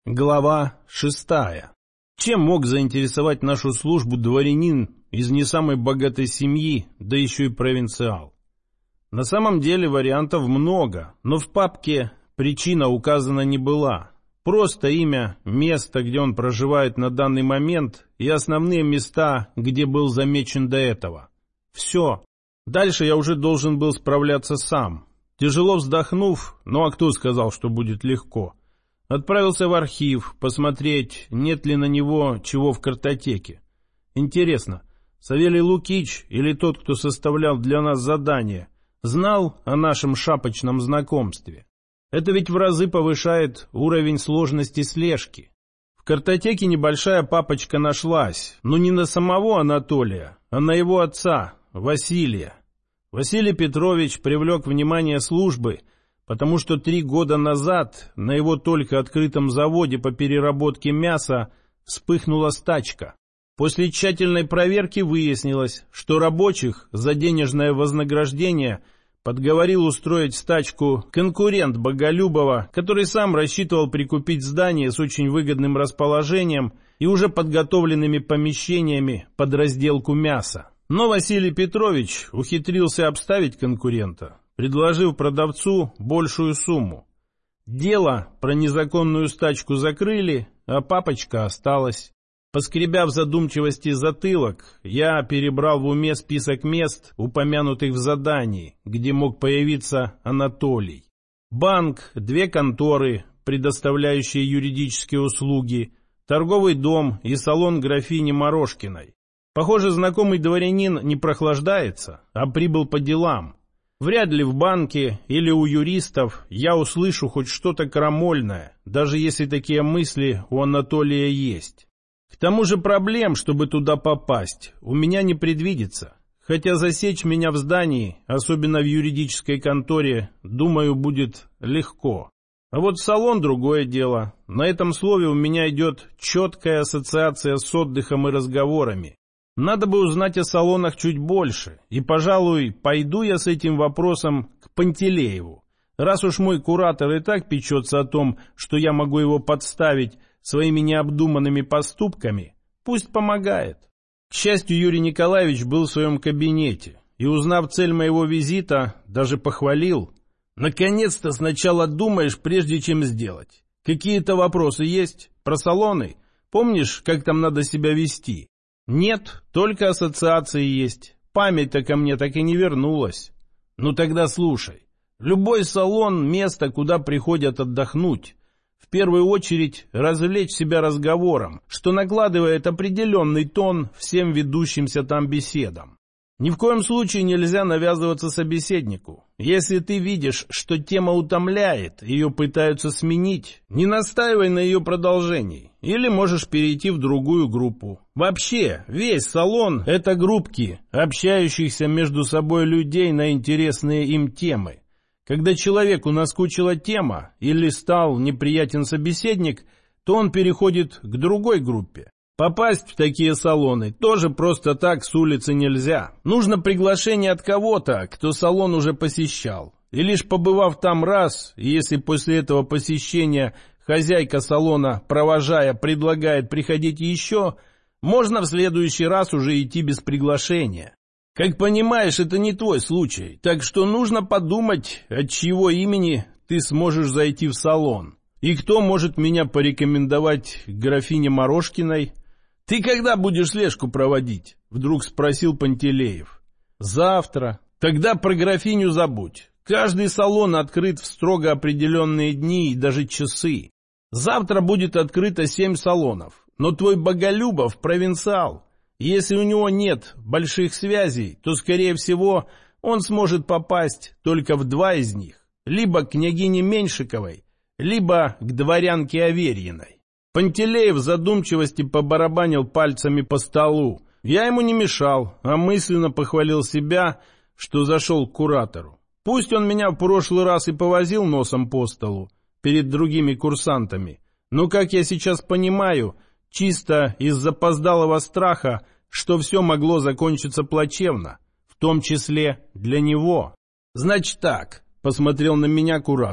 Глава 6. Чем мог заинтересовать нашу службу дворянин из не самой богатой семьи, да еще и провинциал? На самом деле вариантов много, но в папке причина указана не была. Просто имя, место, где он проживает на данный момент, и основные места, где был замечен до этого. Все. Дальше я уже должен был справляться сам. Тяжело вздохнув, ну а кто сказал, что будет легко? Отправился в архив, посмотреть, нет ли на него чего в картотеке. Интересно, Савелий Лукич или тот, кто составлял для нас задание, знал о нашем шапочном знакомстве? Это ведь в разы повышает уровень сложности слежки. В картотеке небольшая папочка нашлась, но не на самого Анатолия, а на его отца, Василия. Василий Петрович привлек внимание службы, потому что 3 года назад на его только открытом заводе по переработке мяса вспыхнула стачка. После тщательной проверки выяснилось, что рабочих за денежное вознаграждение подговорил устроить стачку конкурент Боголюбова, который сам рассчитывал прикупить здание с очень выгодным расположением и уже подготовленными помещениями под разделку мяса. Но Василий Петрович ухитрился обставить конкурента, предложив продавцу большую сумму. Дело про незаконную стачку закрыли, а папочка осталась. Поскребя в задумчивости затылок, я перебрал в уме список мест, упомянутых в задании, где мог появиться Анатолий. Банк, 2 конторы, предоставляющие юридические услуги, торговый дом и салон графини Морошкиной. Похоже, знакомый дворянин не прохлаждается, а прибыл по делам. Вряд ли в банке или у юристов я услышу хоть что-то крамольное, даже если такие мысли у Анатолия есть. К тому же проблем, чтобы туда попасть, у меня не предвидится. Хотя засечь меня в здании, особенно в юридической конторе, думаю, будет легко. А вот салон — другое дело. На этом слове у меня идет четкая ассоциация с отдыхом и разговорами. Надо бы узнать о салонах чуть больше, и, пожалуй, пойду я с этим вопросом к Пантелееву. Раз уж мой куратор и так печется о том, что я могу его подставить своими необдуманными поступками, пусть помогает. К счастью, Юрий Николаевич был в своем кабинете, и, узнав цель моего визита, даже похвалил. «Наконец-то сначала думаешь, прежде чем сделать. Какие-то вопросы есть? Про салоны? Помнишь, как там надо себя вести?» «Нет, только ассоциации есть. Память-то ко мне так и не вернулась». «Ну тогда слушай. Любой салон — место, куда приходят отдохнуть. В первую очередь развлечь себя разговором, что накладывает определенный тон всем ведущимся там беседам. Ни в коем случае нельзя навязываться собеседнику. Если ты видишь, что тема утомляет, ее пытаются сменить, не настаивай на ее продолжении. Или можешь перейти в другую группу. Вообще, весь салон — это группки, общающихся между собой людей на интересные им темы. Когда человеку наскучила тема или стал неприятен собеседник, то он переходит к другой группе. Попасть в такие салоны тоже просто так с улицы нельзя. Нужно приглашение от кого-то, кто салон уже посещал. И лишь побывав там раз, и если после этого посещения хозяйка салона, провожая, предлагает приходить еще, можно в следующий раз уже идти без приглашения. Как понимаешь, это не твой случай, так что нужно подумать, от чьего имени ты сможешь зайти в салон. И кто может меня порекомендовать к графине Морошкиной? «Ты когда будешь слежку проводить?» — вдруг спросил Пантелеев. «Завтра. Тогда про графиню забудь. Каждый салон открыт в строго определенные дни и даже часы. Завтра будет открыто 7 салонов. Но твой Боголюбов — провинциал. Если у него нет больших связей, то, скорее всего, он сможет попасть только в 2 из них. Либо к княгине Меньшиковой, либо к дворянке Аверьиной». Пантелеев в задумчивости побарабанил пальцами по столу. Я ему не мешал, а мысленно похвалил себя, что зашел к куратору. Пусть он меня в прошлый раз и повозил носом по столу перед другими курсантами, но, как я сейчас понимаю, чисто из запоздалого страха, что все могло закончиться плачевно, в том числе для него. «Значит так», — посмотрел на меня куратор.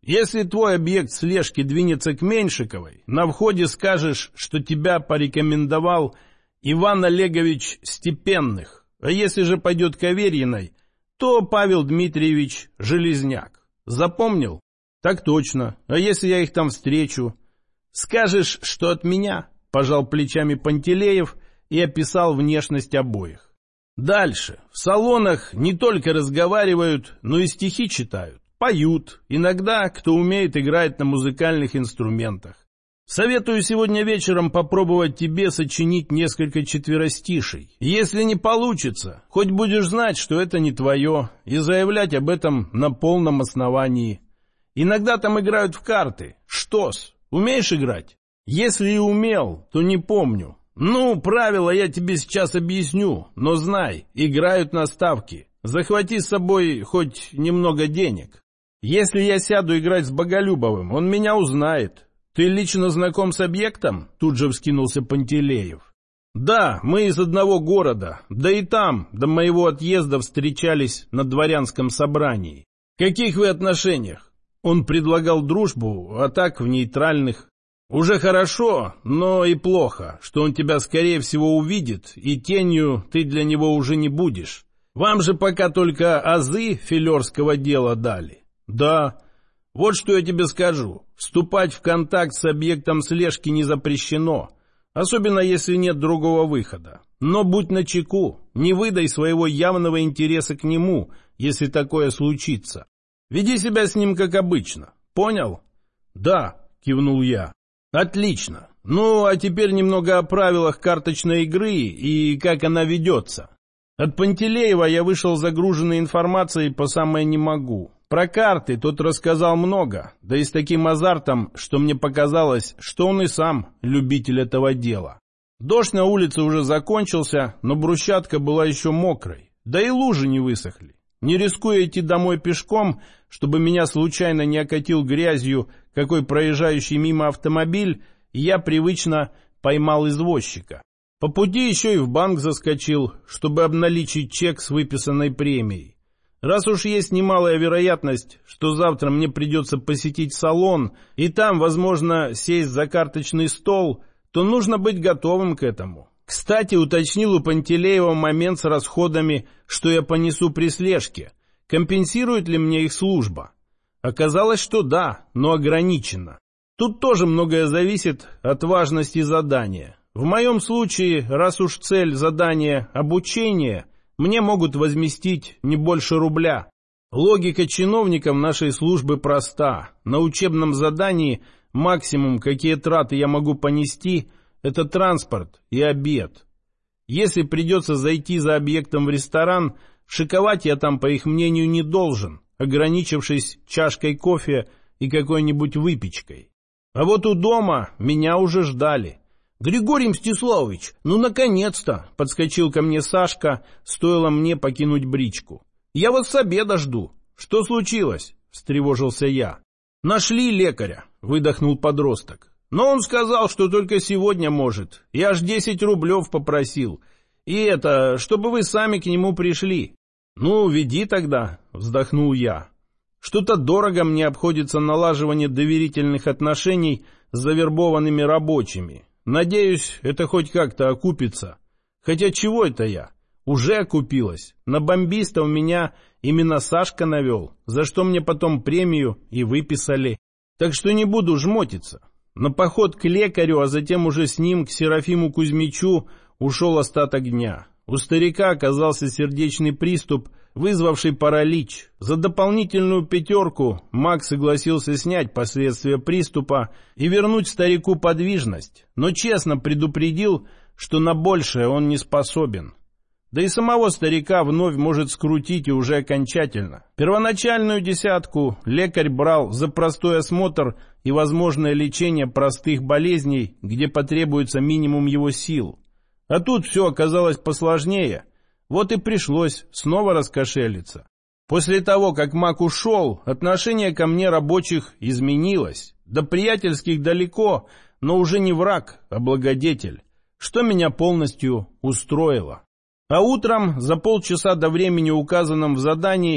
Если твой объект слежки двинется к Меньшиковой, на входе скажешь, что тебя порекомендовал Иван Олегович Степенных, а если же пойдет к Аверьиной, то Павел Дмитриевич Железняк. Запомнил? Так точно. А если я их там встречу? Скажешь, что от меня? Пожал плечами Пантелеев и описал внешность обоих. Дальше. В салонах не только разговаривают, но и стихи читают. Поют. Иногда, кто умеет, играет на музыкальных инструментах. Советую сегодня вечером попробовать тебе сочинить несколько четверостишей. Если не получится, хоть будешь знать, что это не твое, и заявлять об этом на полном основании. Иногда там играют в карты. Штос. Умеешь играть? Если и умел, то не помню. Ну, правила я тебе сейчас объясню, но знай, играют на ставки. Захвати с собой хоть немного денег. Если я сяду играть с Боголюбовым, он меня узнает. Ты лично знаком с объектом? Тут же вскинулся Пантелеев. Да, мы из одного города, да и там до моего отъезда встречались на дворянском собрании. В каких вы отношениях? Он предлагал дружбу, а так в нейтральных. Уже хорошо, но и плохо, что он тебя скорее всего увидит, и тенью ты для него уже не будешь. Вам же пока только азы филерского дела дали. Да, вот что я тебе скажу. Вступать в контакт с объектом слежки не запрещено, особенно если нет другого выхода. Но будь начеку, не выдай своего явного интереса к нему, если такое случится. Веди себя с ним как обычно. Понял? Да, кивнул я. Отлично. Ну, а теперь немного о правилах карточной игры и как она ведется. От Пантелеева я вышел загруженной информацией по самое не могу. Про карты тот рассказал много, да и с таким азартом, что мне показалось, что он и сам любитель этого дела. Дождь на улице уже закончился, но брусчатка была еще мокрой, да и лужи не высохли. Не рискуя идти домой пешком, чтобы меня случайно не окатил грязью какой проезжающий мимо автомобиль, я привычно поймал извозчика. По пути еще и в банк заскочил, чтобы обналичить чек с выписанной премией. Раз уж есть немалая вероятность, что завтра мне придется посетить салон и там, возможно, сесть за карточный стол, то нужно быть готовым к этому. Кстати, уточнил у Пантелеева момент с расходами, что я понесу при слежке. Компенсирует ли мне их служба? Оказалось, что да, но ограниченно. Тут тоже многое зависит от важности задания. В моем случае, раз уж цель задания – обучение, мне могут возместить не больше рубля. Логика чиновников нашей службы проста. На учебном задании максимум, какие траты я могу понести – это транспорт и обед. Если придется зайти за объектом в ресторан, шиковать я там, по их мнению, не должен, ограничившись чашкой кофе и какой-нибудь выпечкой. А вот у дома меня уже ждали. «Григорий Мстиславович, ну наконец-то!» — подскочил ко мне Сашка, стоило мне покинуть бричку. «Я вас с обеда жду». «Что случилось?» — встревожился я. «Нашли лекаря», — выдохнул подросток. «Но он сказал, что только сегодня может. Я аж 10 рублев попросил. И это, чтобы вы сами к нему пришли». «Ну, веди тогда», — вздохнул я. «Что-то дорого мне обходится налаживание доверительных отношений с завербованными рабочими. Надеюсь, это хоть как-то окупится. Хотя чего это я? Уже окупилось. На бомбистов меня именно Сашка навел, за что мне потом премию и выписали. Так что не буду жмотиться». На поход к лекарю, а затем уже с ним к Серафиму Кузьмичу ушел остаток дня. У старика оказался сердечный приступ, вызвавший паралич. За дополнительную 5 Макс согласился снять последствия приступа и вернуть старику подвижность, но честно предупредил, что на большее он не способен. Да и самого старика вновь может скрутить и уже окончательно. Первоначальную 10 лекарь брал за простой осмотр и возможное лечение простых болезней, где потребуется минимум его сил. А тут все оказалось посложнее, вот и пришлось снова раскошелиться. После того, как Мак ушел, отношение ко мне рабочих изменилось. До приятельских далеко, но уже не враг, а благодетель, что меня полностью устроило. А утром, за полчаса до времени, указанном в задании,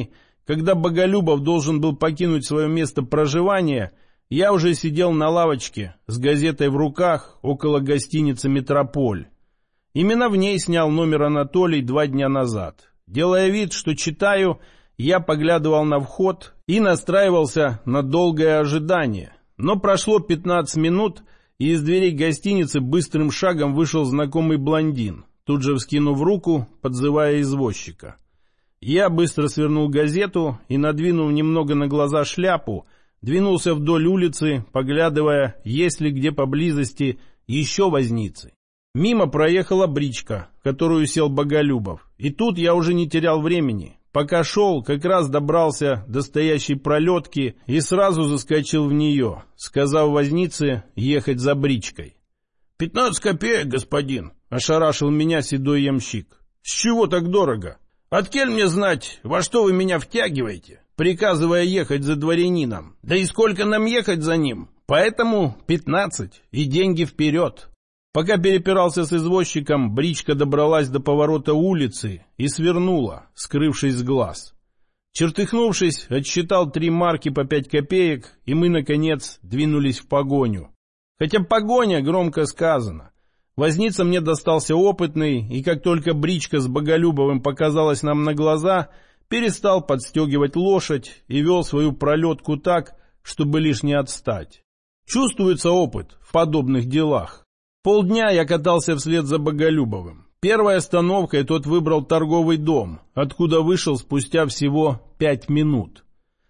Когда Боголюбов должен был покинуть свое место проживания, я уже сидел на лавочке с газетой в руках около гостиницы «Метрополь». Именно в ней снял номер Анатолий 2 дня назад. Делая вид, что читаю, я поглядывал на вход и настраивался на долгое ожидание. Но прошло 15 минут, и из дверей гостиницы быстрым шагом вышел знакомый блондин, тут же вскинув руку, подзывая извозчика. Я быстро свернул газету и, надвинув немного на глаза шляпу, двинулся вдоль улицы, поглядывая, есть ли где поблизости еще возницы. Мимо проехала бричка, в которую сел Боголюбов, и тут я уже не терял времени. Пока шел, как раз добрался до стоящей пролетки и сразу заскочил в нее, сказав вознице ехать за бричкой. 15 копеек, господин, — ошарашил меня седой ямщик. С чего так дорого? Откель мне знать, во что вы меня втягиваете, приказывая ехать за дворянином? Да и сколько нам ехать за ним? Поэтому 15 и деньги вперед. Пока перепирался с извозчиком, бричка добралась до поворота улицы и свернула, скрывшись с глаз. Чертыхнувшись, отсчитал 3 марки по 5 копеек, и мы, наконец, двинулись в погоню. Хотя погоня громко сказано. Возница мне достался опытный, и как только бричка с Боголюбовым показалась нам на глаза, перестал подстегивать лошадь и вел свою пролетку так, чтобы лишь не отстать. Чувствуется опыт в подобных делах. Полдня я катался вслед за Боголюбовым. Первой остановкой тот выбрал торговый дом, откуда вышел спустя всего 5 минут.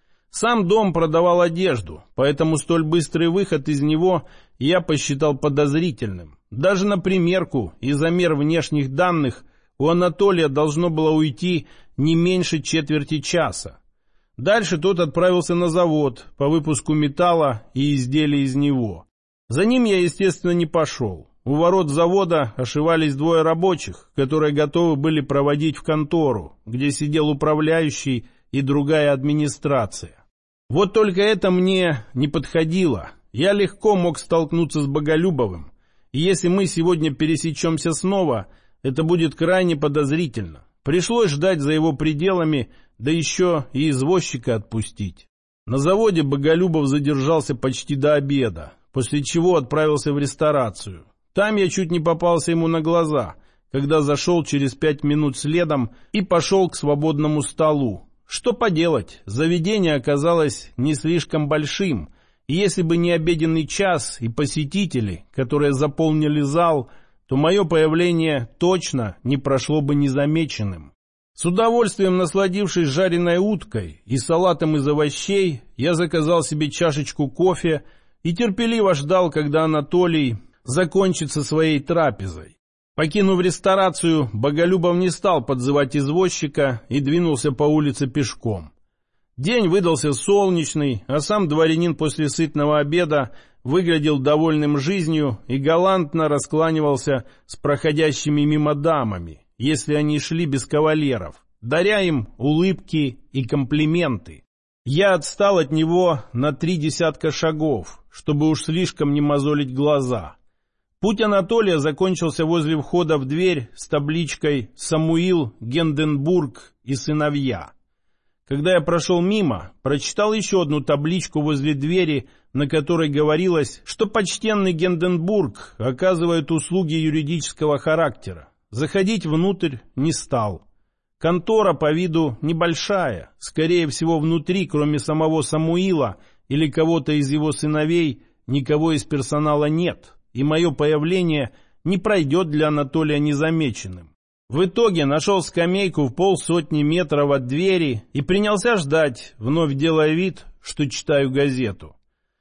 Сам дом продавал одежду, поэтому столь быстрый выход из него я посчитал подозрительным. Даже на примерку и замер внешних данных у Анатолия должно было уйти не меньше четверти часа. Дальше тот отправился на завод по выпуску металла и изделий из него. За ним я, естественно, не пошел. У ворот завода ошивались 2 рабочих, которые готовы были проводить в контору, где сидел управляющий и другая администрация. Вот только это мне не подходило. Я легко мог столкнуться с Боголюбовым, и если мы сегодня пересечемся снова, это будет крайне подозрительно. Пришлось ждать за его пределами, да еще и извозчика отпустить. На заводе Боголюбов задержался почти до обеда, после чего отправился в ресторацию. Там я чуть не попался ему на глаза, когда зашел через 5 минут следом и пошел к свободному столу. Что поделать, заведение оказалось не слишком большим, и если бы не обеденный час и посетители, которые заполнили зал, то мое появление точно не прошло бы незамеченным. С удовольствием насладившись жареной уткой и салатом из овощей, я заказал себе чашечку кофе и терпеливо ждал, когда Анатолий закончит со своей трапезой. Покинув ресторацию, Боголюбов не стал подзывать извозчика и двинулся по улице пешком. День выдался солнечный, а сам дворянин после сытного обеда выглядел довольным жизнью и галантно раскланивался с проходящими мимо дамами, если они шли без кавалеров, даря им улыбки и комплименты. Я отстал от него на 3 десятка шагов, чтобы уж слишком не мозолить глаза. Путь Анатолия закончился возле входа в дверь с табличкой «Самуил, Гинденбург и сыновья». Когда я прошел мимо, прочитал еще одну табличку возле двери, на которой говорилось, что почтенный Гинденбург оказывает услуги юридического характера. Заходить внутрь не стал. Контора по виду небольшая, скорее всего внутри, кроме самого Самуила или кого-то из его сыновей, никого из персонала нет, и мое появление не пройдет для Анатолия незамеченным. В итоге нашел скамейку в 50 метров от двери и принялся ждать, вновь делая вид, что читаю газету.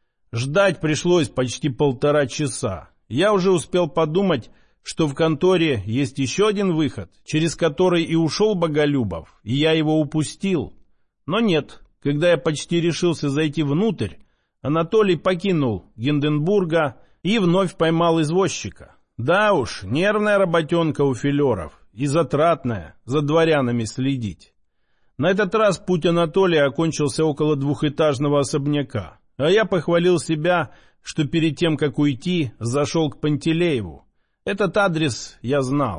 Ждать пришлось почти 1,5 часа. Я уже успел подумать, что в конторе есть еще один выход, через который и ушел Боголюбов, и я его упустил. Но нет, когда я почти решился зайти внутрь, Анатолий покинул Гинденбурга и вновь поймал извозчика. Да уж, нервная работенка у филеров и затратная, за дворянами следить. На этот раз путь Анатолия окончился около 2-этажного особняка, а я похвалил себя, что перед тем, как уйти, зашел к Пантелееву. Этот адрес я знал.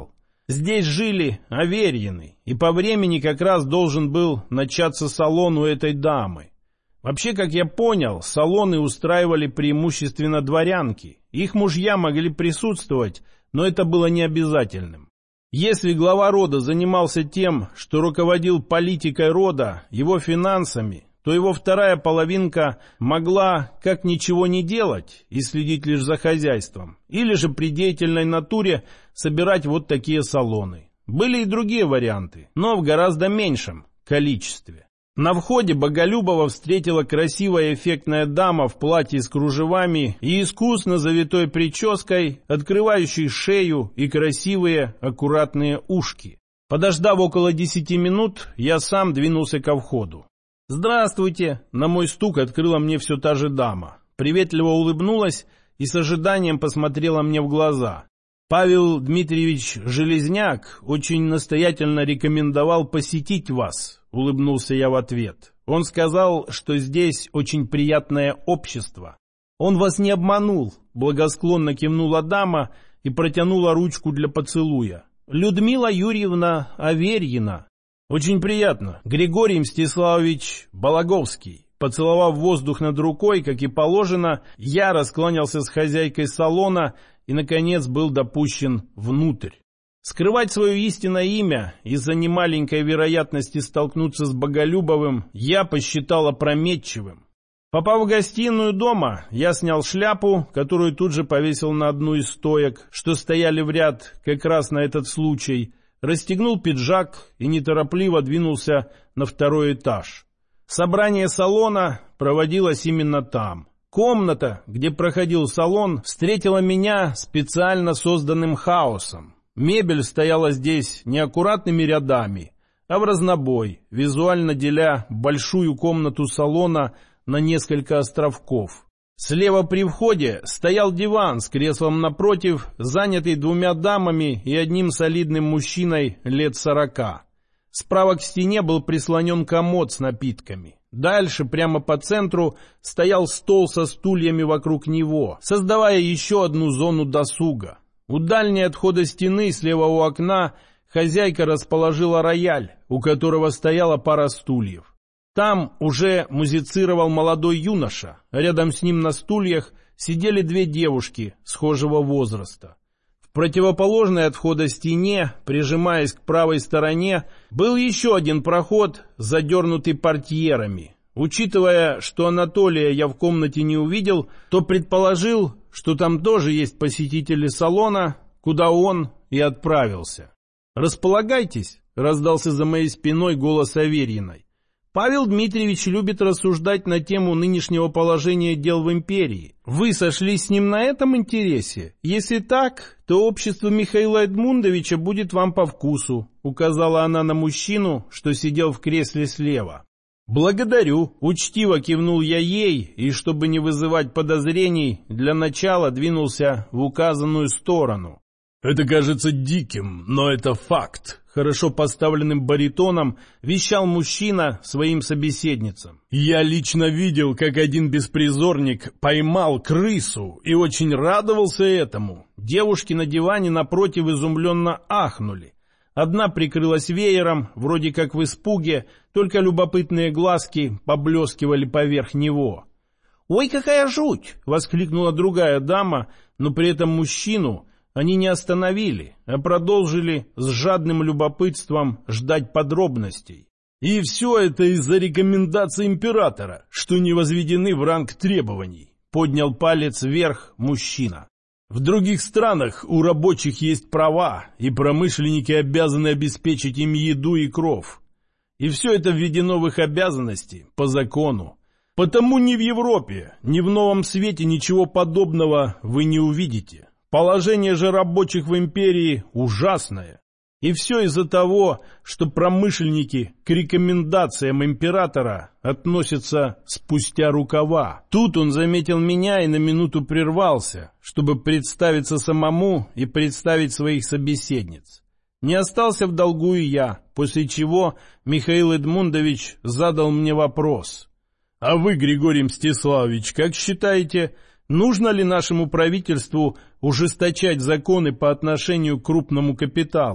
Здесь жили Аверьины, и по времени как раз должен был начаться салон у этой дамы. Вообще, как я понял, салоны устраивали преимущественно дворянки. Их мужья могли присутствовать, но это было не обязательным. Если глава рода занимался тем, что руководил политикой рода, его финансами, то его вторая половинка могла как ничего не делать и следить лишь за хозяйством, или же при деятельной натуре собирать вот такие салоны. Были и другие варианты, но в гораздо меньшем количестве. На входе Боголюбова встретила красивая эффектная дама в платье с кружевами и искусно завитой прической, открывающей шею и красивые аккуратные ушки. Подождав около 10 минут, я сам двинулся ко входу. «Здравствуйте!» — на мой стук открыла мне все та же дама. Приветливо улыбнулась и с ожиданием посмотрела мне в глаза. «Павел Дмитриевич Железняк очень настоятельно рекомендовал посетить вас», — улыбнулся я в ответ. «Он сказал, что здесь очень приятное общество». «Он вас не обманул», — благосклонно кивнула дама и протянула ручку для поцелуя. «Людмила Юрьевна Аверьина». «Очень приятно. Григорий Мстиславович Балаговский». Поцеловав воздух над рукой, как и положено, я раскланялся с хозяйкой салона и, наконец, был допущен внутрь. Скрывать свое истинное имя из-за немаленькой вероятности столкнуться с Боголюбовым я посчитал опрометчивым. Попав в гостиную дома, я снял шляпу, которую тут же повесил на одну из стоек, что стояли в ряд как раз на этот случай, расстегнул пиджак и неторопливо двинулся на второй этаж. Собрание салона проводилось именно там. Комната, где проходил салон, встретила меня специально созданным хаосом. Мебель стояла здесь не аккуратными рядами, а в разнобой, визуально деля большую комнату салона на несколько островков. Слева при входе стоял диван с креслом напротив, занятый 2 дамами и одним солидным мужчиной лет 40. Справа к стене был прислонен комод с напитками. Дальше, прямо по центру, стоял стол со стульями вокруг него, создавая еще одну зону досуга. У дальней отхода стены, слева у окна, хозяйка расположила рояль, у которого стояла пара стульев. Там уже музицировал молодой юноша, рядом с ним на стульях сидели 2 девушки схожего возраста. В противоположной от входа стене, прижимаясь к правой стороне, был еще один проход, задернутый портьерами. Учитывая, что Анатолия я в комнате не увидел, то предположил, что там тоже есть посетители салона, куда он и отправился. «Располагайтесь», — раздался за моей спиной голос Аверьиной. «Павел Дмитриевич любит рассуждать на тему нынешнего положения дел в империи. Вы сошлись с ним на этом интересе? Если так, то общество Михаила Эдмундовича будет вам по вкусу», — указала она на мужчину, что сидел в кресле слева. «Благодарю», — учтиво кивнул я ей, и, чтобы не вызывать подозрений, для начала двинулся в указанную сторону. «Это кажется диким, но это факт», — хорошо поставленным баритоном вещал мужчина своим собеседницам. «Я лично видел, как один беспризорник поймал крысу и очень радовался этому». Девушки на диване напротив изумленно ахнули. Одна прикрылась веером, вроде как в испуге, только любопытные глазки поблескивали поверх него. «Ой, какая жуть!» — воскликнула другая дама, но при этом мужчину они не остановили, а продолжили с жадным любопытством ждать подробностей. «И все это из-за рекомендаций императора, что не возведены в ранг требований», — поднял палец вверх мужчина. «В других странах у рабочих есть права, и промышленники обязаны обеспечить им еду и кров. И все это введено в их обязанности по закону. Потому ни в Европе, ни в Новом Свете ничего подобного вы не увидите. Положение же рабочих в империи ужасное. И все из-за того, что промышленники к рекомендациям императора относятся спустя рукава». Тут он заметил меня и на минуту прервался, чтобы представиться самому и представить своих собеседниц. Не остался в долгу и я, после чего Михаил Эдмундович задал мне вопрос. «А вы, Григорий Мстиславович, как считаете, нужно ли нашему правительству ужесточать законы по отношению к крупному капиталу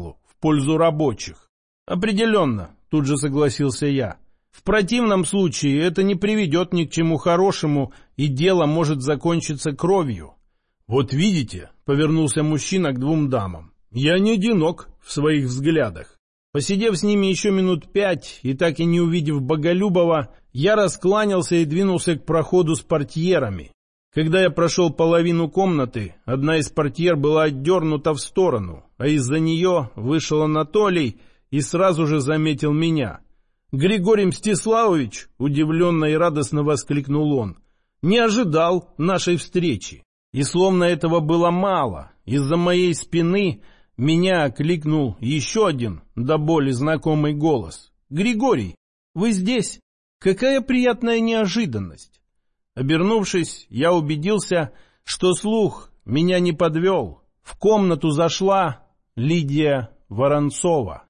пользу рабочих. Определенно, тут же согласился я. В противном случае это не приведет ни к чему хорошему, и дело может закончиться кровью. Вот видите, повернулся мужчина к двум дамам. Я не одинок в своих взглядах. Посидев с ними еще минут 5 и так и не увидев Боголюбова, я раскланялся и двинулся к проходу с портьерами. Когда я прошел половину комнаты, одна из портьер была отдернута в сторону, а из-за нее вышел Анатолий и сразу же заметил меня. «Григорий Мстиславович!» — удивленно и радостно воскликнул он. «Не ожидал нашей встречи». И словно этого было мало, из-за моей спины меня окликнул еще один до боли знакомый голос. «Григорий, вы здесь? Какая приятная неожиданность!» Обернувшись, я убедился, что слух меня не подвел. В комнату зашла Лидия Воронцова.